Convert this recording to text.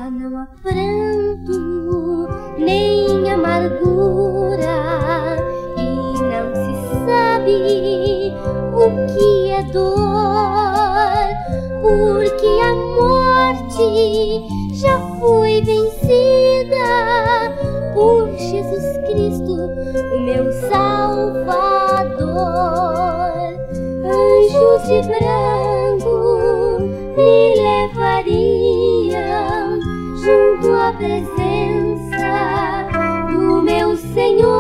Lá não há pranto, nem amargura, e não se sabe o que é dor, porque a morte já foi vencida por Jesus Cristo, o meu Salvador. Anjos de branco me levariam junto à presença do meu Senhor.